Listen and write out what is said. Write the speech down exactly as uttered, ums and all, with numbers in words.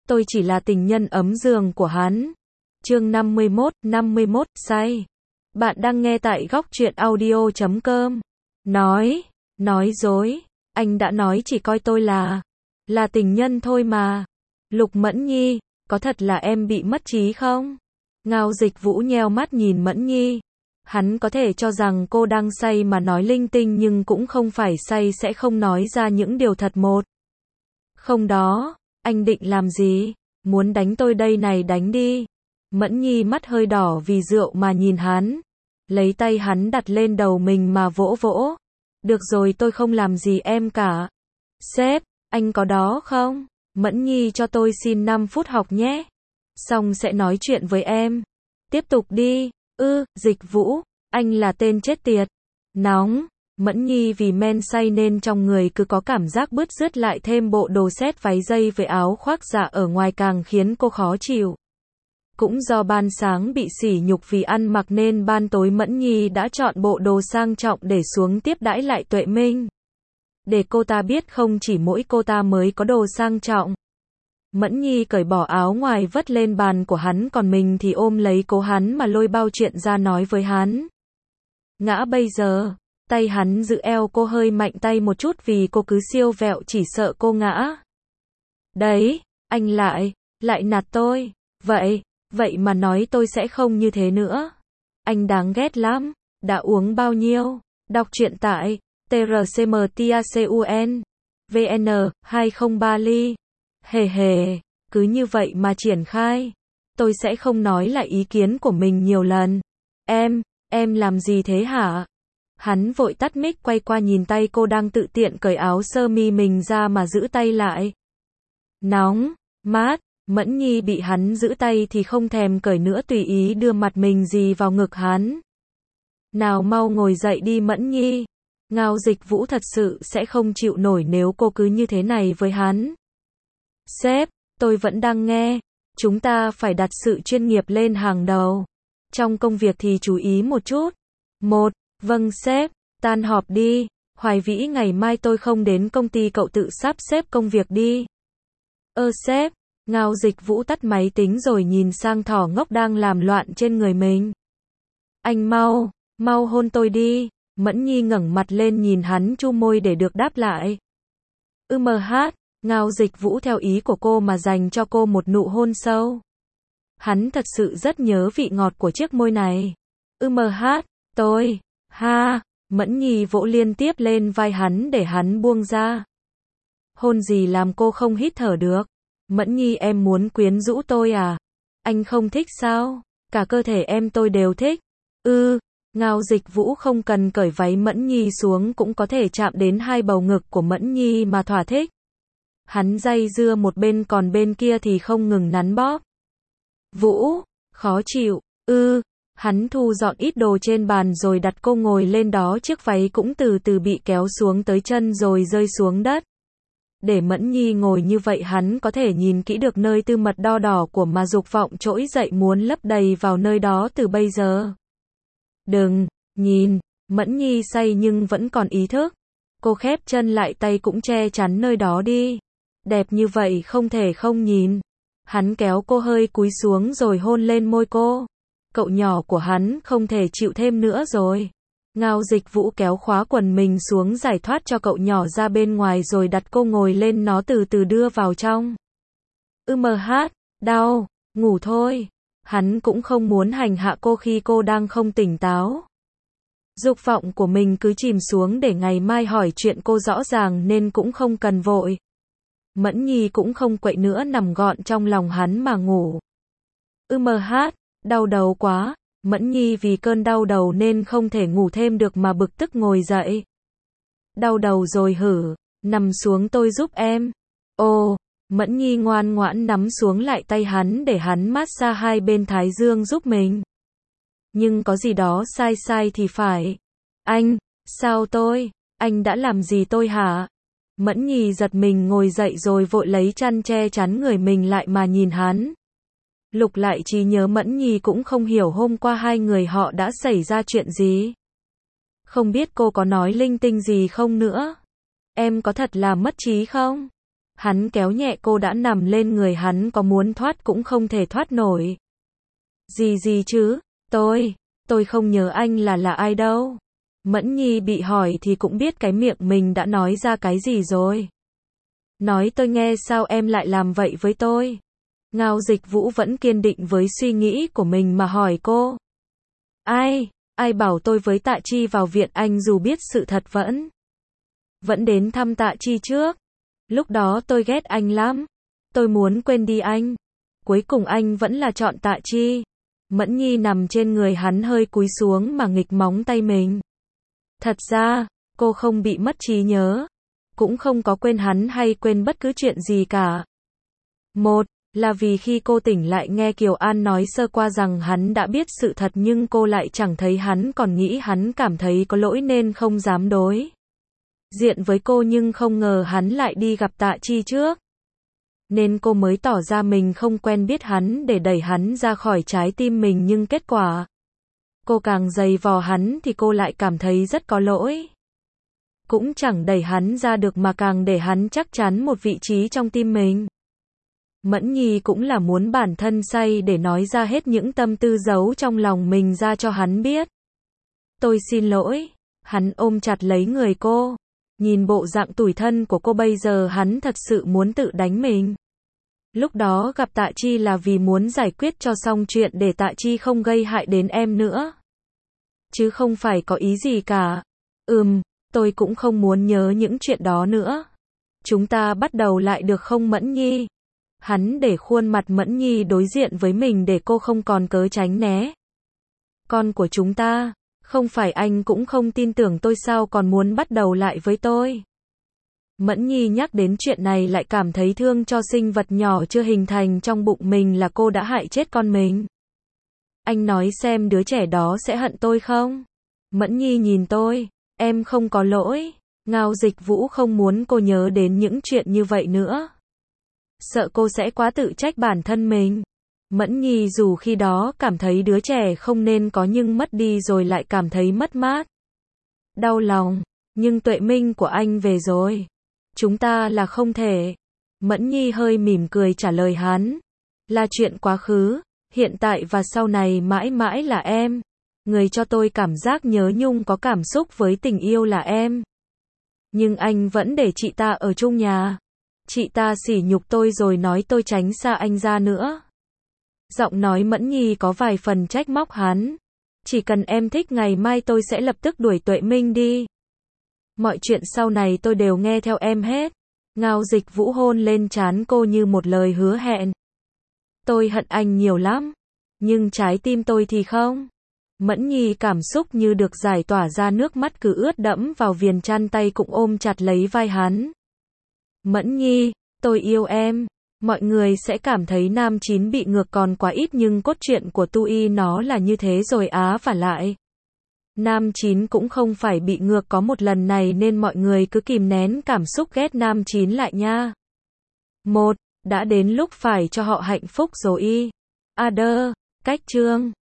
tôi chỉ là tình nhân ấm giường của hắn. Chương năm mươi mốt, năm mươi mốt, say. Bạn đang nghe tại góc truyện audio chấm com. Nói, nói dối, anh đã nói chỉ coi tôi là, là tình nhân thôi mà. Lục Mẫn Nhi, có thật là em bị mất trí không? Ngao Dịch Vũ nheo mắt nhìn Mẫn Nhi. Hắn có thể cho rằng cô đang say mà nói linh tinh nhưng cũng không phải say sẽ không nói ra những điều thật một. Không đó, anh định làm gì? Muốn đánh tôi đây này đánh đi. Mẫn Nhi mắt hơi đỏ vì rượu mà nhìn hắn. Lấy tay hắn đặt lên đầu mình mà vỗ vỗ. Được rồi tôi không làm gì em cả. Sếp, anh có đó không? Mẫn Nhi cho tôi xin năm phút học nhé. Xong sẽ nói chuyện với em. Tiếp tục đi. Ư, Dịch Vũ, anh là tên chết tiệt. Nóng. Mẫn Nhi vì men say nên trong người cứ có cảm giác bứt rứt, lại thêm bộ đồ set váy dây với áo khoác dạ ở ngoài càng khiến cô khó chịu. Cũng do ban sáng bị sỉ nhục vì ăn mặc nên ban tối Mẫn Nhi đã chọn bộ đồ sang trọng để xuống tiếp đãi lại Tuệ Minh. Để cô ta biết không chỉ mỗi cô ta mới có đồ sang trọng. Mẫn Nhi cởi bỏ áo ngoài vất lên bàn của hắn, còn mình thì ôm lấy cố hắn mà lôi bao chuyện ra nói với hắn. Ngã bây giờ, tay hắn giữ eo cô hơi mạnh tay một chút vì cô cứ siêu vẹo chỉ sợ cô ngã. Đấy, anh lại, lại nạt tôi, vậy, vậy mà nói tôi sẽ không như thế nữa. Anh đáng ghét lắm, đã uống bao nhiêu? Đọc truyện tại T R C M T A C U N V N hai không ba ly. Hề hề, cứ như vậy mà triển khai. Tôi sẽ không nói lại ý kiến của mình nhiều lần. Em, em làm gì thế hả? Hắn vội tắt mic quay qua nhìn tay cô đang tự tiện cởi áo sơ mi mình ra mà giữ tay lại. Nóng, mát, Mẫn Nhi bị hắn giữ tay thì không thèm cởi nữa, tùy ý đưa mặt mình dì vào ngực hắn. Nào mau ngồi dậy đi Mẫn Nhi. Ngao Dịch Vũ thật sự sẽ không chịu nổi nếu cô cứ như thế này với hắn. Sếp, tôi vẫn đang nghe. Chúng ta phải đặt sự chuyên nghiệp lên hàng đầu. Trong công việc thì chú ý một chút. Một, vâng sếp, tan họp đi. Hoài Vĩ, ngày mai tôi không đến công ty, cậu tự sắp xếp công việc đi. Ơ sếp, Ngao Dịch Vũ tắt máy tính rồi nhìn sang thỏ ngốc đang làm loạn trên người mình. Anh mau, mau hôn tôi đi. Mẫn Nhi ngẩng mặt lên nhìn hắn chu môi để được đáp lại. Ư mờ hát, Ngao Dịch Vũ theo ý của cô mà dành cho cô một nụ hôn sâu. Hắn thật sự rất nhớ vị ngọt của chiếc môi này. Ư mờ hát, tôi, ha, Mẫn Nhi vỗ liên tiếp lên vai hắn để hắn buông ra. Hôn gì làm cô không hít thở được? Mẫn Nhi, em muốn quyến rũ tôi à? Anh không thích sao? Cả cơ thể em tôi đều thích. Ư, Ngao Dịch Vũ không cần cởi váy Mẫn Nhi xuống cũng có thể chạm đến hai bầu ngực của Mẫn Nhi mà thỏa thích. Hắn day dưa một bên còn bên kia thì không ngừng nắn bóp. Vũ, khó chịu, ư, hắn thu dọn ít đồ trên bàn rồi đặt cô ngồi lên đó, chiếc váy cũng từ từ bị kéo xuống tới chân rồi rơi xuống đất. Để Mẫn Nhi ngồi như vậy hắn có thể nhìn kỹ được nơi tư mật đo đỏ của mà dục vọng trỗi dậy muốn lấp đầy vào nơi đó từ bây giờ. Đừng, nhìn, Mẫn Nhi say nhưng vẫn còn ý thức. Cô khép chân lại, tay cũng che chắn nơi đó đi. Đẹp như vậy không thể không nhìn. Hắn kéo cô hơi cúi xuống rồi hôn lên môi cô. Cậu nhỏ của hắn không thể chịu thêm nữa rồi. Ngao Dịch Vũ kéo khóa quần mình xuống giải thoát cho cậu nhỏ ra bên ngoài rồi đặt cô ngồi lên nó, từ từ đưa vào trong. Ư mờ hát, đau, ngủ thôi. Hắn cũng không muốn hành hạ cô khi cô đang không tỉnh táo. Dục vọng của mình cứ chìm xuống để ngày mai hỏi chuyện cô rõ ràng nên cũng không cần vội. Mẫn Nhi cũng không quậy nữa, nằm gọn trong lòng hắn mà ngủ. Ư mờ hát, đau đầu quá. Mẫn Nhi vì cơn đau đầu nên không thể ngủ thêm được mà bực tức ngồi dậy. Đau đầu rồi hử, nằm xuống tôi giúp em. Ồ, Mẫn Nhi ngoan ngoãn nắm xuống lại tay hắn để hắn massage hai bên thái dương giúp mình. Nhưng có gì đó sai sai thì phải. Anh, sao tôi, anh đã làm gì tôi hả? Mẫn Nhi giật mình ngồi dậy rồi vội lấy chăn che chắn người mình lại mà nhìn hắn. Lục lại trí nhớ Mẫn Nhi cũng không hiểu hôm qua hai người họ đã xảy ra chuyện gì. Không biết cô có nói linh tinh gì không nữa. Em có thật là mất trí không? Hắn kéo nhẹ cô đã nằm lên người hắn, có muốn thoát cũng không thể thoát nổi. Gì gì chứ, tôi, tôi không nhớ anh là là ai đâu. Mẫn Nhi bị hỏi thì cũng biết cái miệng mình đã nói ra cái gì rồi. Nói tôi nghe sao em lại làm vậy với tôi. Ngao Dịch Vũ vẫn kiên định với suy nghĩ của mình mà hỏi cô. Ai, ai bảo tôi với Tạ Chi vào viện, anh dù biết sự thật vẫn. Vẫn đến thăm Tạ Chi trước. Lúc đó tôi ghét anh lắm. Tôi muốn quên đi anh. Cuối cùng anh vẫn là chọn Tạ Chi. Mẫn Nhi nằm trên người hắn hơi cúi xuống mà nghịch móng tay mình. Thật ra, cô không bị mất trí nhớ. Cũng không có quên hắn hay quên bất cứ chuyện gì cả. Một, là vì khi cô tỉnh lại nghe Kiều An nói sơ qua rằng hắn đã biết sự thật nhưng cô lại chẳng thấy hắn, còn nghĩ hắn cảm thấy có lỗi nên không dám đối diện với cô, nhưng không ngờ hắn lại đi gặp Tạ Chi trước. Nên cô mới tỏ ra mình không quen biết hắn để đẩy hắn ra khỏi trái tim mình, nhưng kết quả cô càng giày vò hắn thì cô lại cảm thấy rất có lỗi. Cũng chẳng đẩy hắn ra được mà càng để hắn chắc chắn một vị trí trong tim mình. Mẫn Nhi cũng là muốn bản thân say để nói ra hết những tâm tư giấu trong lòng mình ra cho hắn biết. Tôi xin lỗi. Hắn ôm chặt lấy người cô. Nhìn bộ dạng tủi thân của cô bây giờ, hắn thật sự muốn tự đánh mình. Lúc đó gặp Tạ Chi là vì muốn giải quyết cho xong chuyện để Tạ Chi không gây hại đến em nữa. Chứ không phải có ý gì cả. Ừm, tôi cũng không muốn nhớ những chuyện đó nữa. Chúng ta bắt đầu lại được không Mẫn Nhi? Hắn để khuôn mặt Mẫn Nhi đối diện với mình để cô không còn cớ tránh né. Con của chúng ta, không phải anh cũng không tin tưởng tôi sao còn muốn bắt đầu lại với tôi? Mẫn Nhi nhắc đến chuyện này lại cảm thấy thương cho sinh vật nhỏ chưa hình thành trong bụng mình, là cô đã hại chết con mình. Anh nói xem đứa trẻ đó sẽ hận tôi không? Mẫn Nhi nhìn tôi, em không có lỗi. Ngao Dịch Vũ không muốn cô nhớ đến những chuyện như vậy nữa. Sợ cô sẽ quá tự trách bản thân mình. Mẫn Nhi dù khi đó cảm thấy đứa trẻ không nên có nhưng mất đi rồi lại cảm thấy mất mát. Đau lòng, nhưng tuệ minh của anh về rồi. Chúng ta là không thể. Mẫn Nhi hơi mỉm cười trả lời hắn. Là chuyện quá khứ, hiện tại và sau này mãi mãi là em. Người cho tôi cảm giác nhớ nhung có cảm xúc với tình yêu là em. Nhưng anh vẫn để chị ta ở chung nhà. Chị ta sỉ nhục tôi rồi nói tôi tránh xa anh ra nữa. Giọng nói Mẫn Nhi có vài phần trách móc hắn. Chỉ cần em thích ngày mai tôi sẽ lập tức đuổi Tuệ Minh đi. Mọi chuyện sau này tôi đều nghe theo em hết. Ngao Dịch Vũ hôn lên trán cô như một lời hứa hẹn. Tôi hận anh nhiều lắm. Nhưng trái tim tôi thì không. Mẫn Nhi cảm xúc như được giải tỏa ra, nước mắt cứ ướt đẫm vào viền chăn, tay cũng ôm chặt lấy vai hắn. Mẫn Nhi, tôi yêu em. Mọi người sẽ cảm thấy nam chín bị ngược còn quá ít, nhưng cốt truyện của Tu Y nó là như thế rồi á, và lại nam chín cũng không phải bị ngược có một lần này, nên mọi người cứ kìm nén cảm xúc ghét nam chín lại nha. Một, đã đến lúc phải cho họ hạnh phúc rồi y. Adơ, cách chương